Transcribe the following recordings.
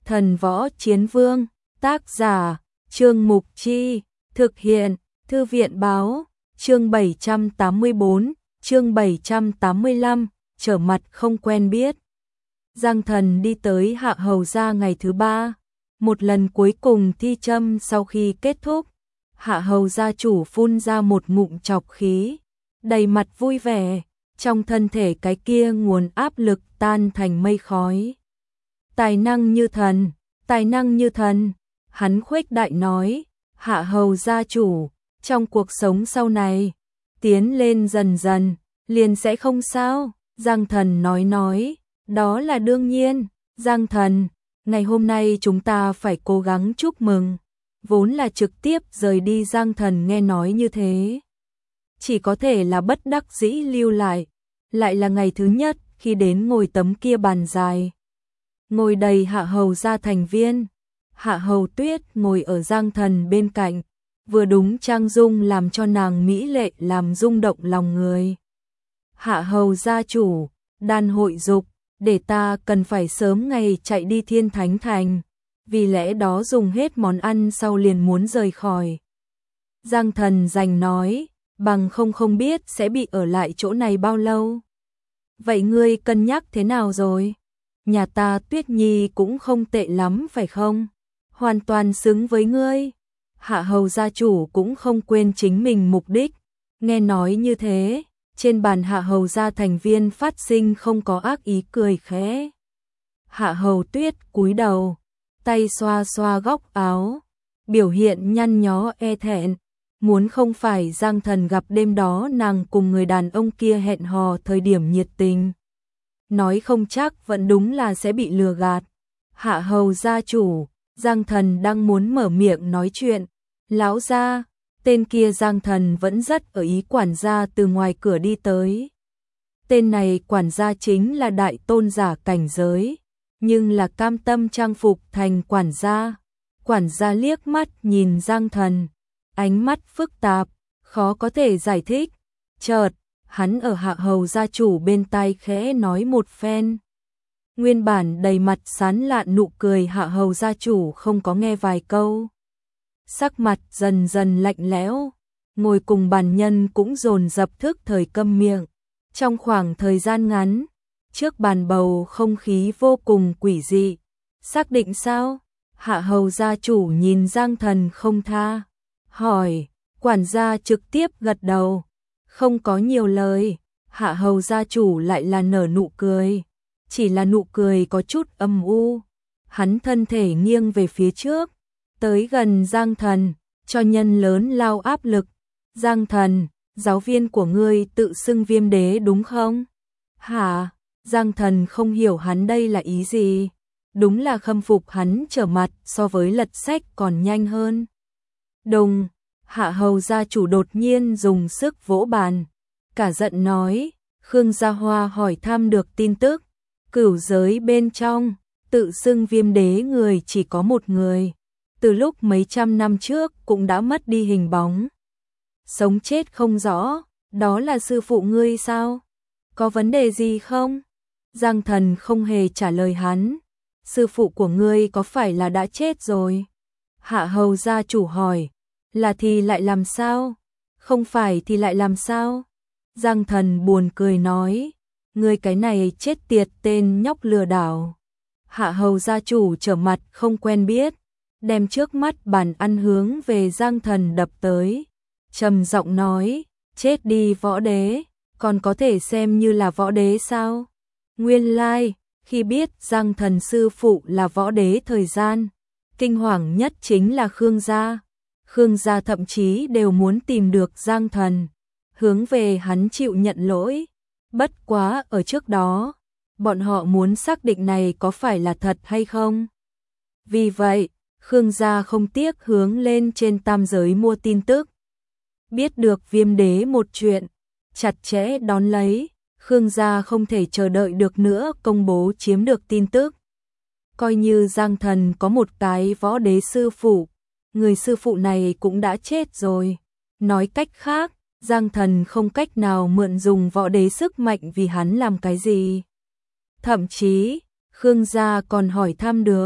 Thần Võ Chiến Vương, tác giả, Trương Mục Chi, thực hiện, Thư viện Báo, chương 784, chương 785, trở mặt không quen biết. Giang Thần đi tới Hạ Hầu gia ngày thứ 3, một lần cuối cùng thi châm sau khi kết thúc, Hạ Hầu gia chủ phun ra một ngụm trọc khí, đầy mặt vui vẻ, trong thân thể cái kia nguồn áp lực tan thành mây khói. Tài năng như thần, tài năng như thần, hắn khuếch đại nói, Hạ Hầu gia chủ, trong cuộc sống sau này, tiến lên dần dần, liền sẽ không sao. Giang Thần nói, đó là đương nhiên. Giang Thần, ngày hôm nay chúng ta phải cố gắng chúc mừng. Vốn là trực tiếp rời đi. Giang Thần nghe nói như thế, chỉ có thể là bất đắc dĩ lưu lại là ngày thứ nhất khi đến ngồi tấm kia bàn dài. Ngồi đầy Hạ Hầu gia thành viên, Hạ Hầu Tuyết ngồi ở Giang Thần bên cạnh, vừa đúng trang dung làm cho nàng mỹ lệ làm rung động lòng người. Hạ Hầu gia chủ, đàn hội dục, để ta cần phải sớm ngày chạy đi Thiên Thánh Thành, vì lẽ đó dùng hết món ăn sau liền muốn rời khỏi. Giang Thần giành nói, bằng không biết sẽ bị ở lại chỗ này bao lâu. Vậy ngươi cân nhắc thế nào rồi? Nhà ta Tuyết Nhi cũng không tệ lắm phải không? Hoàn toàn xứng với ngươi. Hạ Hầu gia chủ cũng không quên chính mình mục đích. Nghe nói như thế, trên bàn Hạ Hầu gia thành viên phát sinh không có ác ý cười khẽ. Hạ Hầu Tuyết cúi đầu, tay xoa xoa góc áo, biểu hiện nhăn nhó e thẹn. Muốn không phải Giang Thần gặp đêm đó nàng cùng người đàn ông kia hẹn hò thời điểm nhiệt tình, nói không chắc vẫn đúng là sẽ bị lừa gạt. Hạ Hầu gia chủ, Giang Thần đang muốn mở miệng nói chuyện, lão gia, tên kia Giang Thần vẫn rất ở ý quản gia từ ngoài cửa đi tới. Tên này quản gia chính là đại tôn giả cảnh giới, nhưng là cam tâm trang phục thành quản gia. Quản gia liếc mắt nhìn Giang Thần, ánh mắt phức tạp, khó có thể giải thích. Chợt, hắn ở Hạ Hầu gia chủ bên tai khẽ nói một phen. Nguyên bản đầy mặt sán lạn nụ cười Hạ Hầu gia chủ không có nghe vài câu, sắc mặt dần dần lạnh lẽo, ngồi cùng bàn nhân cũng dồn dập thức thời câm miệng. Trong khoảng thời gian ngắn, trước bàn bầu không khí vô cùng quỷ dị. Xác định sao? Hạ Hầu gia chủ nhìn Giang Thần không tha, hỏi. Quản gia trực tiếp gật đầu, không có nhiều lời. Hạ Hầu gia chủ lại là nở nụ cười, chỉ là nụ cười có chút âm u. Hắn thân thể nghiêng về phía trước, tới gần Giang Thần, cho nhân lớn lao áp lực. Giang Thần, giáo viên của ngươi tự xưng Viêm Đế đúng không? Hả? Giang Thần không hiểu hắn đây là ý gì. Đúng là khâm phục hắn trở mặt so với lật sách còn nhanh hơn. Đùng, Hạ Hầu gia chủ đột nhiên dùng sức vỗ bàn, cả giận nói, Khương Gia Hoa hỏi thăm được tin tức, cửu giới bên trong, tự xưng Viêm Đế người chỉ có một người, từ lúc mấy trăm năm trước cũng đã mất đi hình bóng. Sống chết không rõ, đó là sư phụ ngươi sao? Có vấn đề gì không? Giang Thần không hề trả lời hắn. Sư phụ của ngươi có phải là đã chết rồi? Hạ Hầu gia chủ hỏi. Là thì lại làm sao? Không phải thì lại làm sao? Giang Thần buồn cười nói. Ngươi cái này chết tiệt tên nhóc lừa đảo. Hạ Hầu gia chủ trở mặt không quen biết, đem trước mắt bàn ăn hướng về Giang Thần đập tới. Trầm giọng nói, chết đi võ đế, còn có thể xem như là võ đế sao? Nguyên lai, khi biết Giang Thần sư phụ là võ đế thời gian, kinh hoàng nhất chính là Khương gia. Khương gia thậm chí đều muốn tìm được Giang Thần, hướng về hắn chịu nhận lỗi. Bất quá ở trước đó, bọn họ muốn xác định này có phải là thật hay không. Vì vậy, Khương gia không tiếc hướng lên trên tam giới mua tin tức. Biết được Viêm Đế một chuyện, chặt chẽ đón lấy, Khương gia không thể chờ đợi được nữa công bố chiếm được tin tức. Coi như Giang Thần có một cái võ đế sư phụ, người sư phụ này cũng đã chết rồi. Nói cách khác, Giang Thần không cách nào mượn dùng võ đế sức mạnh vì hắn làm cái gì. Thậm chí, Khương gia còn hỏi thăm được,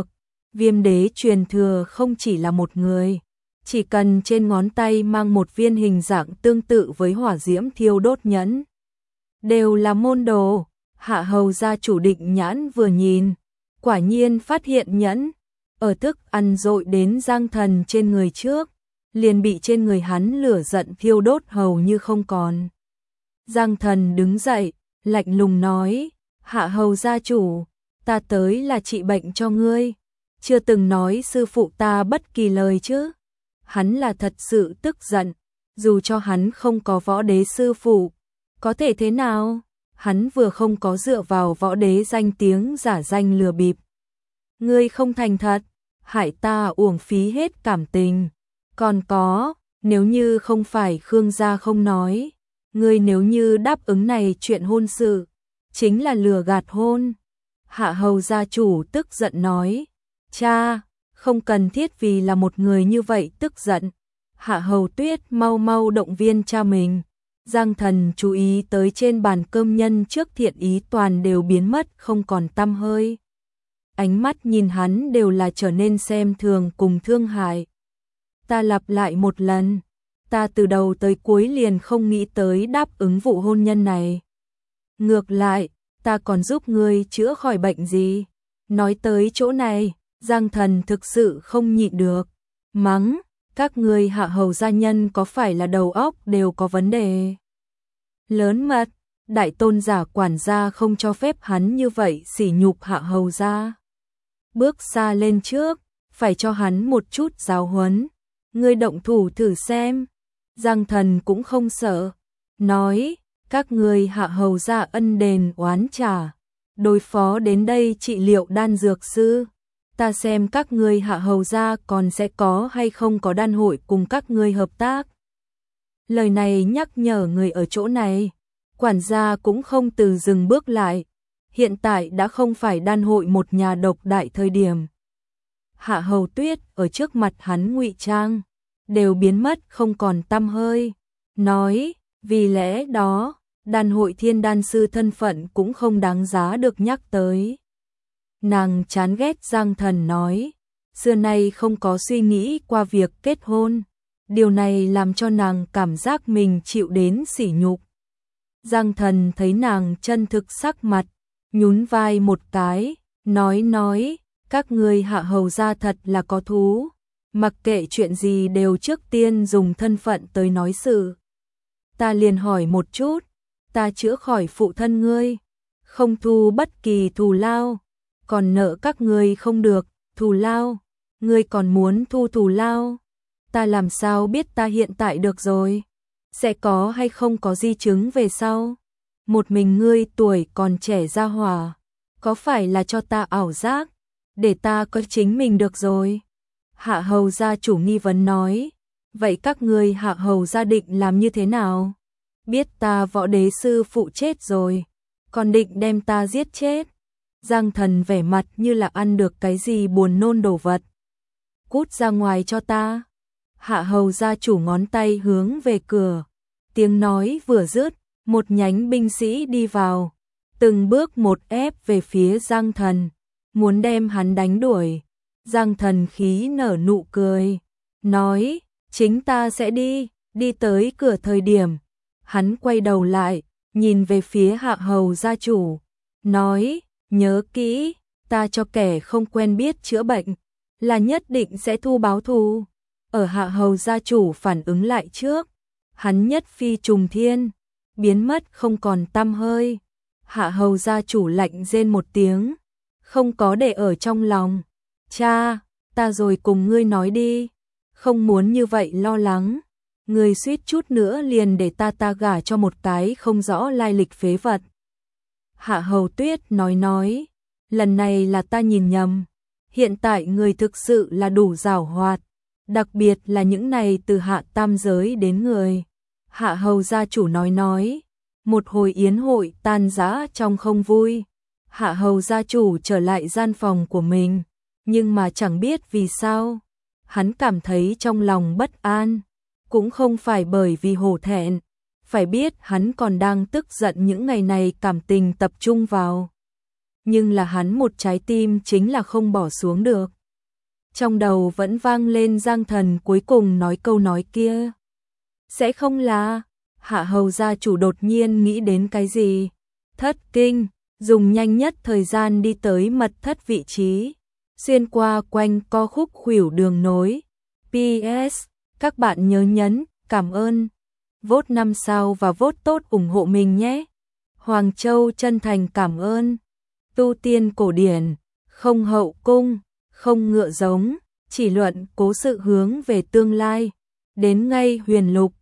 Viêm đế truyền thừa không chỉ là một người, chỉ cần trên ngón tay mang một viên hình dạng tương tự với hỏa diễm thiêu đốt nhẫn, đều là môn đồ. Hạ hầu gia chủ Định Nhãn vừa nhìn, quả nhiên phát hiện nhẫn ở thức ăn dội đến Giang Thần trên người trước, liền bị trên người hắn lửa giận thiêu đốt hầu như không còn. Giang Thần đứng dậy, lạnh lùng nói, Hạ hầu gia chủ, ta tới là trị bệnh cho ngươi, chưa từng nói sư phụ ta bất kỳ lời chứ. Hắn là thật sự tức giận, dù cho hắn không có võ đế sư phụ, có thể thế nào? Hắn vừa không có dựa vào võ đế danh tiếng giả danh lừa bịp. Ngươi không thành thật, hại ta uổng phí hết cảm tình. Còn có, nếu như không phải Khương gia không nói, ngươi nếu như đáp ứng này chuyện hôn sự, chính là lừa gạt hôn. Hạ hầu gia chủ tức giận nói, cha, không cần thiết vì là một người như vậy tức giận. Hạ hầu Tuyết mau mau động viên cha mình. Giang Thần chú ý tới trên bàn cơm nhân trước thiện ý toàn đều biến mất không còn tăm hơi. Ánh mắt nhìn hắn đều là trở nên xem thường cùng thương hại. Ta lặp lại một lần, ta từ đầu tới cuối liền không nghĩ tới đáp ứng vụ hôn nhân này. Ngược lại, ta còn giúp ngươi chữa khỏi bệnh gì? Nói tới chỗ này, Giang Thần thực sự không nhịn được, mắng, các ngươi hạ hầu gia nhân có phải là đầu óc đều có vấn đề? Lớn mật, đại tôn giả quản gia không cho phép hắn như vậy sỉ nhục hạ hầu gia. Bước xa lên trước, phải cho hắn một chút giáo huấn. Ngươi động thủ thử xem. Giang Thần cũng không sợ, nói, các ngươi hạ hầu gia ân đền oán trả, đối phó đến đây trị liệu đan dược sư. Ta xem các ngươi hạ hầu gia còn sẽ có hay không có đan hội cùng các ngươi hợp tác. Lời này nhắc nhở người ở chỗ này, quản gia cũng không từ dừng bước lại. Hiện tại đã không phải đan hội một nhà độc đại thời điểm. Hạ hầu Tuyết ở trước mặt hắn ngụy trang, đều biến mất không còn tăm hơi. Nói, vì lẽ đó, đan hội thiên đan sư thân phận cũng không đáng giá được nhắc tới. Nàng chán ghét Giang Thần nói, xưa nay không có suy nghĩ qua việc kết hôn. Điều này làm cho nàng cảm giác mình chịu đến sỉ nhục. Giang Thần thấy nàng chân thực sắc mặt, nhún vai một cái, nói, các ngươi hạ hầu gia thật là có thú, mặc kệ chuyện gì đều trước tiên dùng thân phận tới nói sự. Ta liền hỏi một chút, ta chữa khỏi phụ thân ngươi, không thu bất kỳ thù lao, còn nợ các ngươi không được, thù lao, ngươi còn muốn thu thù lao, ta làm sao biết ta hiện tại được rồi, sẽ có hay không có di chứng về sau. Một mình ngươi tuổi còn trẻ ra hỏa, có phải là cho ta ảo giác, để ta có chính mình được rồi. Hạ hầu gia chủ nghi vấn nói, vậy các ngươi hạ hầu gia định làm như thế nào? Biết ta võ đế sư phụ chết rồi, còn định đem ta giết chết. Giang Thần vẻ mặt như là ăn được cái gì buồn nôn đồ vật. Cút ra ngoài cho ta. Hạ hầu gia chủ ngón tay hướng về cửa, tiếng nói vừa dứt, một nhánh binh sĩ đi vào, từng bước một ép về phía Giang Thần, muốn đem hắn đánh đuổi. Giang Thần khí nở nụ cười, nói, chính ta sẽ đi tới cửa thời điểm. Hắn quay đầu lại, nhìn về phía hạ hầu gia chủ, nói, nhớ kỹ, ta cho kẻ không quen biết chữa bệnh, là nhất định sẽ thu báo thù. Ở hạ hầu gia chủ phản ứng lại trước, hắn nhất phi trùng thiên, biến mất không còn tăm hơi. Hạ hầu gia chủ lạnh rên một tiếng, không có để ở trong lòng. Cha, ta rồi cùng ngươi nói đi, không muốn như vậy lo lắng. Ngươi suýt chút nữa liền để ta gả cho một cái không rõ lai lịch phế vật. Hạ hầu Tuyết nói, lần này là ta nhìn nhầm. Hiện tại người thực sự là đủ giảo hoạt, đặc biệt là những này từ hạ tam giới đến người. Hạ hầu gia chủ nói, một hồi yến hội tan rã trong không vui. Hạ hầu gia chủ trở lại gian phòng của mình, nhưng mà chẳng biết vì sao, hắn cảm thấy trong lòng bất an, cũng không phải bởi vì hổ thẹn, phải biết hắn còn đang tức giận những ngày này cảm tình tập trung vào. Nhưng là hắn một trái tim chính là không bỏ xuống được. Trong đầu vẫn vang lên Giang Thần cuối cùng nói câu nói kia. Sẽ không là, Hạ Hầu gia chủ đột nhiên nghĩ đến cái gì? Thất kinh, dùng nhanh nhất thời gian đi tới mật thất vị trí, xuyên qua quanh co khúc khuỷu đường nối. PS, các bạn nhớ nhấn cảm ơn, vote 5 sao và vote tốt ủng hộ mình nhé. Hoàng Châu chân thành cảm ơn. Tu tiên cổ điển, không hậu cung, không ngựa giống, chỉ luận cố sự hướng về tương lai. Đến ngay huyền lục,